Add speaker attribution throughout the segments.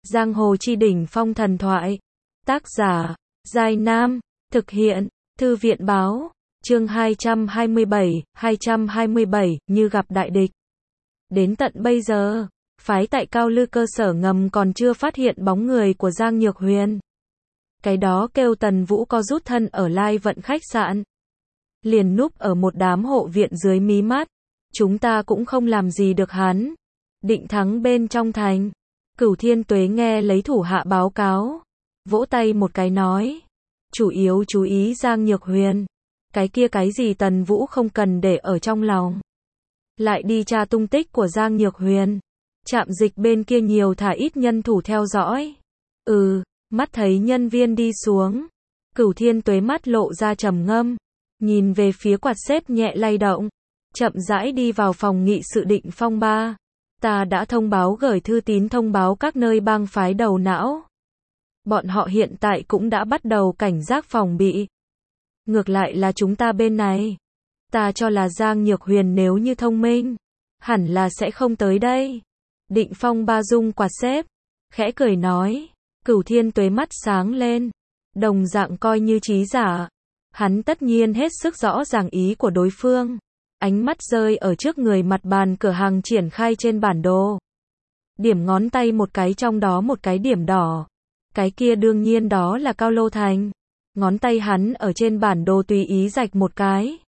Speaker 1: Giang hồ chi đỉnh phong thần thoại. Tác giả, Giai Nam. Thực hiện, Thư viện báo. Chương 227, như gặp đại địch. Đến tận bây giờ, phái tại Cao Lư cơ sở ngầm còn chưa phát hiện bóng người của Giang Nhược Huyền. Cái đó kêu Tần Vũ có rút thân ở Lai Vận khách sạn. Liền núp ở một đám hộ viện dưới mí mắt. Chúng ta cũng không làm gì được hắn. Định thắng bên trong thành. Cửu Thiên Tuế nghe lấy thủ hạ báo cáo. Vỗ tay một cái nói. Chủ yếu chú ý Giang Nhược Huyền. Cái kia cái gì Tần Vũ không cần để ở trong lòng. Lại đi tra tung tích của Giang Nhược Huyền. Trạm dịch bên kia nhiều thả ít nhân thủ theo dõi. Mắt thấy nhân viên đi xuống. Cửu Thiên Tuế mắt lộ ra trầm ngâm. Nhìn về phía quạt xếp nhẹ lay động. Chậm rãi đi vào phòng nghị sự Định Phong ba. Ta đã thông báo gửi thư tín thông báo các nơi bang phái đầu não. Bọn họ hiện tại cũng đã bắt đầu cảnh giác phòng bị. Ngược lại là chúng ta bên này. Ta cho là Giang Nhược Huyền nếu như thông minh, hẳn là sẽ không tới đây. Định Phong ba rung quạt xếp, khẽ cười nói. Cửu Thiên Tuế mắt sáng lên. Đồng dạng coi như trí giả. Hắn tất nhiên hết sức rõ ràng ý của đối phương. Ánh mắt rơi ở trước người mặt bàn cửa hàng triển khai trên bản đồ. Điểm ngón tay một cái trong đó một cái điểm đỏ. Cái kia đương nhiên đó là Cao Lô Thành. Ngón tay hắn ở trên bản đồ tùy ý rạch một cái.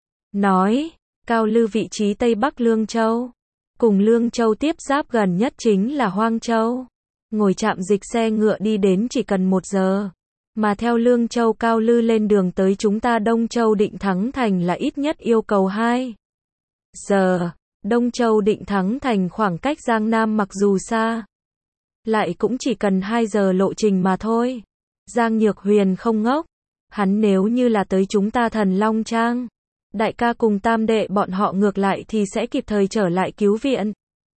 Speaker 1: Nói, Cao Lư vị trí Tây Bắc Lương Châu. Cùng Lương Châu tiếp giáp gần nhất chính là Hoang Châu. Ngồi trạm dịch xe ngựa đi đến chỉ cần 1 giờ. Mà theo Lương Châu Cao Lư lên đường tới chúng ta Đông Châu Định Thắng Thành là ít nhất yêu cầu 2 giờ. Đông Châu Định Thắng Thành khoảng cách Giang Nam mặc dù xa, lại cũng chỉ cần 2 giờ lộ trình mà thôi. Giang Nhược Huyền không ngốc. Hắn nếu như là tới chúng ta Thần Long Trang, đại ca cùng tam đệ bọn họ ngược lại thì sẽ kịp thời trở lại cứu viện.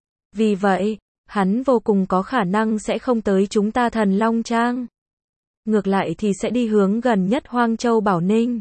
Speaker 1: Vì vậy, hắn vô cùng có khả năng sẽ không tới chúng ta Thần Long Trang. Ngược lại thì sẽ đi hướng gần nhất Hoang Châu Bảo Ninh.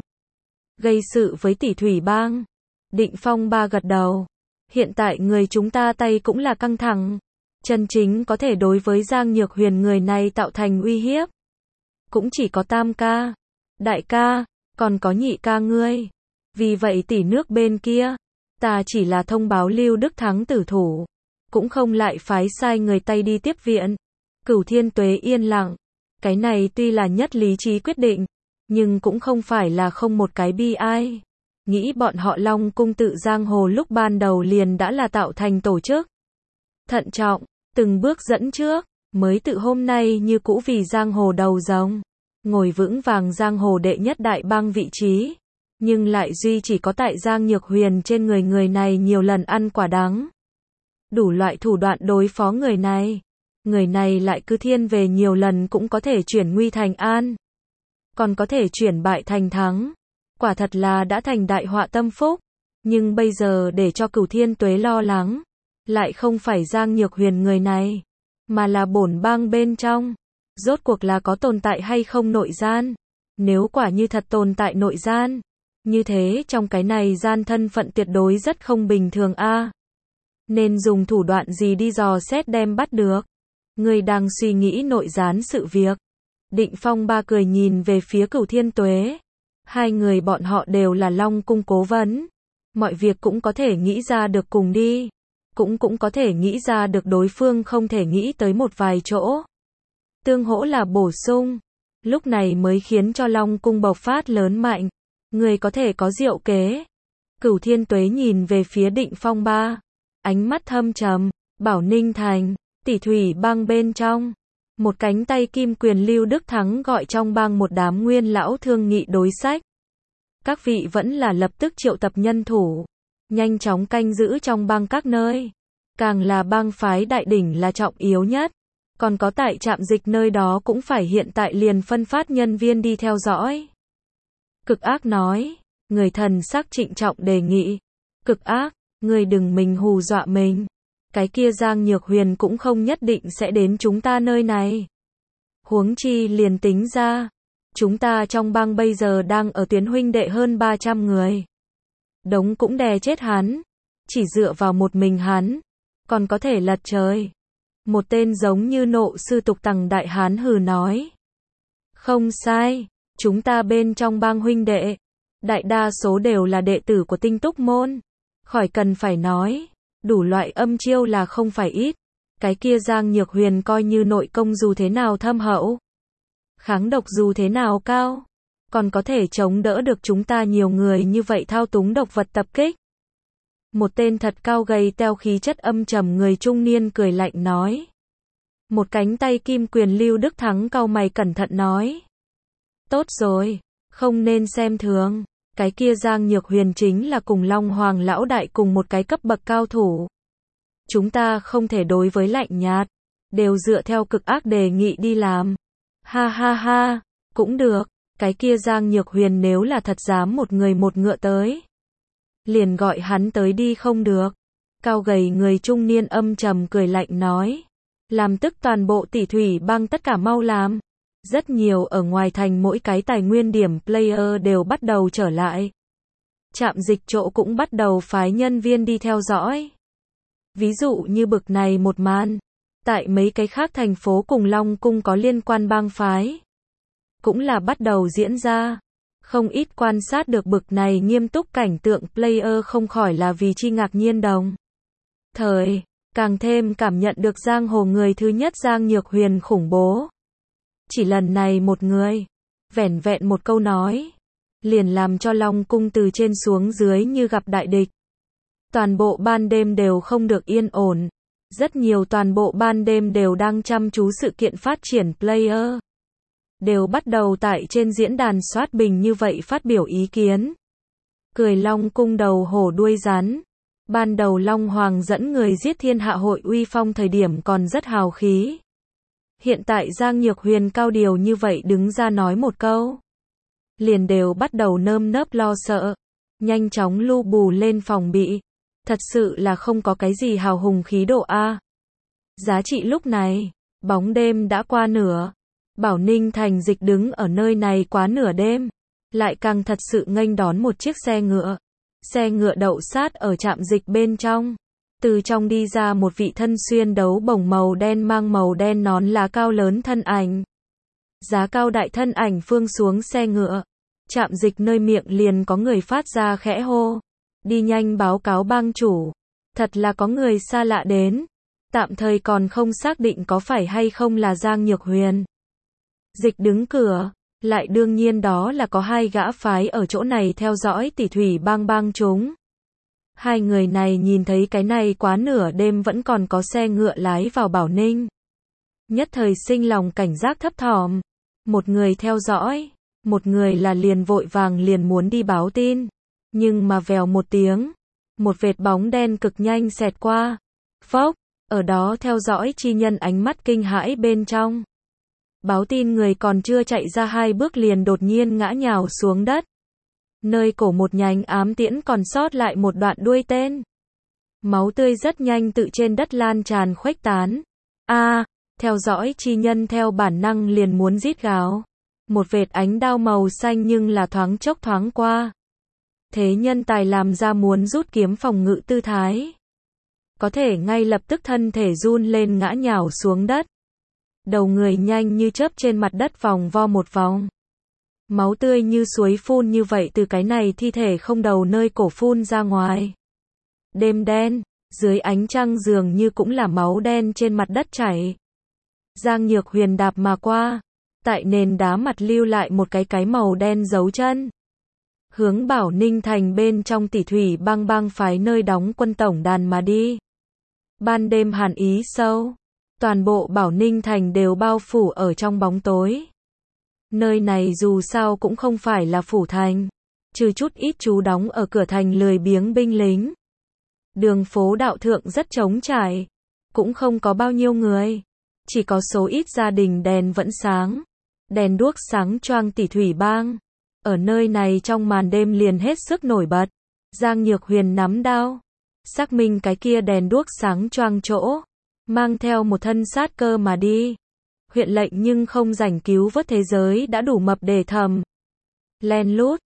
Speaker 1: Gây sự với Tỷ Thủy Bang. Định Phong ba gật đầu. Hiện tại người chúng ta tay cũng là căng thẳng. Chân chính có thể đối với Giang Nhược Huyền người này tạo thành uy hiếp. Cũng chỉ có tam ca, đại ca, còn có nhị ca ngươi. Vì vậy tỷ nước bên kia, ta chỉ là thông báo Lưu Đức Thắng tử thủ. Cũng không lại phái sai người Tây đi tiếp viện. Cửu Thiên Tuế yên lặng. Cái này tuy là nhất lý trí quyết định, nhưng cũng không phải là không một cái bi ai. Nghĩ bọn họ Long Cung tự giang hồ lúc ban đầu liền đã là tạo thành tổ chức. Thận trọng, từng bước dẫn trước, mới tự hôm nay như cũ vì giang hồ đầu rồng. Ngồi vững vàng giang hồ đệ nhất đại bang vị trí. Nhưng lại duy chỉ có tại Giang Nhược Huyền trên người này nhiều lần ăn quả đắng. Đủ loại thủ đoạn đối phó người này. Người này lại cứ thiên về nhiều lần cũng có thể chuyển nguy thành an. Còn có thể chuyển bại thành thắng. Quả thật là đã thành đại họa tâm phúc. Nhưng bây giờ để cho Cửu Thiên Tuế lo lắng. Lại không phải Giang Nhược Huyền người này. Mà là bổn bang bên trong. Rốt cuộc là có tồn tại hay không nội gian. Nếu quả như thật tồn tại nội gian. Như thế trong cái này gian thân phận tuyệt đối rất không bình thường a. Nên dùng thủ đoạn gì đi dò xét đem bắt được. Người đang suy nghĩ nội gián sự việc. Định Phong ba cười nhìn về phía Cửu Thiên Tuế. Hai người bọn họ đều là Long Cung cố vấn. Mọi việc cũng có thể nghĩ ra được cùng đi. Cũng có thể nghĩ ra được đối phương không thể nghĩ tới một vài chỗ. Tương hỗ là bổ sung. Lúc này mới khiến cho Long Cung bộc phát lớn mạnh. Người có thể có diệu kế. Cửu Thiên Tuế nhìn về phía Định Phong ba. Ánh mắt thâm trầm. Bảo Ninh Thành, Tỷ Thủy Bang bên trong. Một cánh tay kim quyền Lưu Đức Thắng gọi trong bang một đám nguyên lão thương nghị đối sách. Các vị vẫn là lập tức triệu tập nhân thủ. Nhanh chóng canh giữ trong bang các nơi. Càng là bang phái đại đỉnh là trọng yếu nhất. Còn có tại trạm dịch nơi đó cũng phải hiện tại liền phân phát nhân viên đi theo dõi. Cực Ác nói. Người thần sắc trịnh trọng đề nghị. Cực Ác, người đừng mình hù dọa mình. Cái kia Giang Nhược Huyền cũng không nhất định sẽ đến chúng ta nơi này. Huống chi liền tính ra. Chúng ta trong bang bây giờ đang ở tuyến huynh đệ hơn 300 người. Đống cũng đè chết hắn. Chỉ dựa vào một mình hắn. Còn có thể lật trời. Một tên giống như nộ sư tục tằng đại hán hừ nói. Không sai, chúng ta bên trong bang huynh đệ, đại đa số đều là đệ tử của Tinh Túc môn. Khỏi cần phải nói, đủ loại âm chiêu là không phải ít. Cái kia Giang Nhược Huyền coi như nội công dù thế nào thâm hậu, kháng độc dù thế nào cao, còn có thể chống đỡ được chúng ta nhiều người như vậy thao túng độc vật tập kích. Một tên thật cao gầy teo khí chất âm trầm người trung niên cười lạnh nói. Một cánh tay kim quyền Lưu Đức Thắng cau mày cẩn thận nói. Tốt rồi, không nên xem thường, cái kia Giang Nhược Huyền chính là cùng Long Hoàng lão đại cùng một cái cấp bậc cao thủ. Chúng ta không thể đối với lạnh nhạt, đều dựa theo cực ác đề nghị đi làm. Ha ha ha, cũng được, cái kia Giang Nhược Huyền nếu là thật dám một người một ngựa tới, liền gọi hắn tới đi không được. Cao gầy người trung niên âm trầm cười lạnh nói. Làm tức toàn bộ tỷ thủy bang tất cả mau làm. Rất nhiều ở ngoài thành mỗi cái tài nguyên điểm player đều bắt đầu trở lại. Trạm dịch chỗ cũng bắt đầu phái nhân viên đi theo dõi. Ví dụ như bực này một màn, tại mấy cái khác thành phố cùng Long Cung có liên quan bang phái, cũng là bắt đầu diễn ra. Không ít quan sát được bực này nghiêm túc cảnh tượng player không khỏi là vì chi ngạc nhiên đồng thời, càng thêm cảm nhận được giang hồ người thứ nhất Giang Nhược Huyền khủng bố. Chỉ lần này một người, vẻn vẹn một câu nói, liền làm cho Long Cung từ trên xuống dưới như gặp đại địch. Toàn bộ ban đêm đều không được yên ổn. Rất nhiều toàn bộ ban đêm đều đang chăm chú sự kiện phát triển player. Đều bắt đầu tại trên diễn đàn soát bình như vậy phát biểu ý kiến. Cười Long Cung đầu hổ đuôi rắn. Ban đầu Long Hoàng dẫn người giết thiên hạ hội uy phong thời điểm còn rất hào khí. Hiện tại Giang Nhược Huyền cao điều như vậy đứng ra nói một câu, liền đều bắt đầu nơm nớp lo sợ, nhanh chóng lu bù lên phòng bị. Thật sự là không có cái gì hào hùng khí độ a. Giá trị lúc này, bóng đêm đã qua nửa. Bảo Ninh Thành Dịch đứng ở nơi này quá nửa đêm, lại càng thật sự nghênh đón một chiếc xe ngựa. Xe ngựa đậu sát ở trạm dịch bên trong. Từ trong đi ra một vị thân xuyên đấu bồng màu đen mang màu đen nón lá cao lớn thân ảnh. Giá cao đại thân ảnh phương xuống xe ngựa. Trạm dịch nơi miệng liền có người phát ra khẽ hô. Đi nhanh báo cáo bang chủ. Thật là có người xa lạ đến. Tạm thời còn không xác định có phải hay không là Giang Nhược Huyền. Dịch đứng cửa. Lại đương nhiên đó là có hai gã phái ở chỗ này theo dõi tỷ thủy bang bang chúng. Hai người này nhìn thấy cái này quá nửa đêm vẫn còn có xe ngựa lái vào Bảo Ninh. Nhất thời sinh lòng cảnh giác thấp thỏm. Một người theo dõi, một người là liền vội vàng liền muốn đi báo tin. Nhưng mà vèo một tiếng, một vệt bóng đen cực nhanh xẹt qua. Phốc, ở đó theo dõi chi nhân ánh mắt kinh hãi bên trong. Báo tin người còn chưa chạy ra hai bước liền đột nhiên ngã nhào xuống đất. Nơi cổ một nhánh ám tiễn còn sót lại một đoạn đuôi tên. Máu tươi rất nhanh tự trên đất lan tràn khuếch tán. Theo dõi chi nhân theo bản năng liền muốn rít gào. Một vệt ánh đao màu xanh nhưng là thoáng chốc thoáng qua. Thế nhân tài làm ra muốn rút kiếm phòng ngự tư thái. Có thể ngay lập tức thân thể run lên ngã nhào xuống đất. Đầu người nhanh như chớp trên mặt đất vòng vo một vòng. Máu tươi như suối phun như vậy từ cái này thi thể không đầu nơi cổ phun ra ngoài. Đêm đen, dưới ánh trăng dường như cũng là máu đen trên mặt đất chảy. Giang Nhược Huyền đạp mà qua, tại nền đá mặt lưu lại một cái màu đen dấu chân. Hướng Bảo Ninh Thành bên trong tỷ thủy bang phái nơi đóng quân tổng đàn mà đi. Ban đêm hàn ý sâu, toàn bộ Bảo Ninh Thành đều bao phủ ở trong bóng tối. Nơi này dù sao cũng không phải là phủ thành, trừ chút ít trú đóng ở cửa thành lười biếng binh lính. Đường phố đạo thượng rất trống trải, cũng không có bao nhiêu người, chỉ có số ít gia đình đèn vẫn sáng, đèn đuốc sáng choang tỷ thủy bang. Ở nơi này trong màn đêm liền hết sức nổi bật. Giang Nhược Huyền nắm đao, xác minh cái kia đèn đuốc sáng choang chỗ, mang theo một thân sát cơ mà đi. Huyện lệnh nhưng không rảnh cứu vớt thế giới đã đủ mập để thầm. Len lút,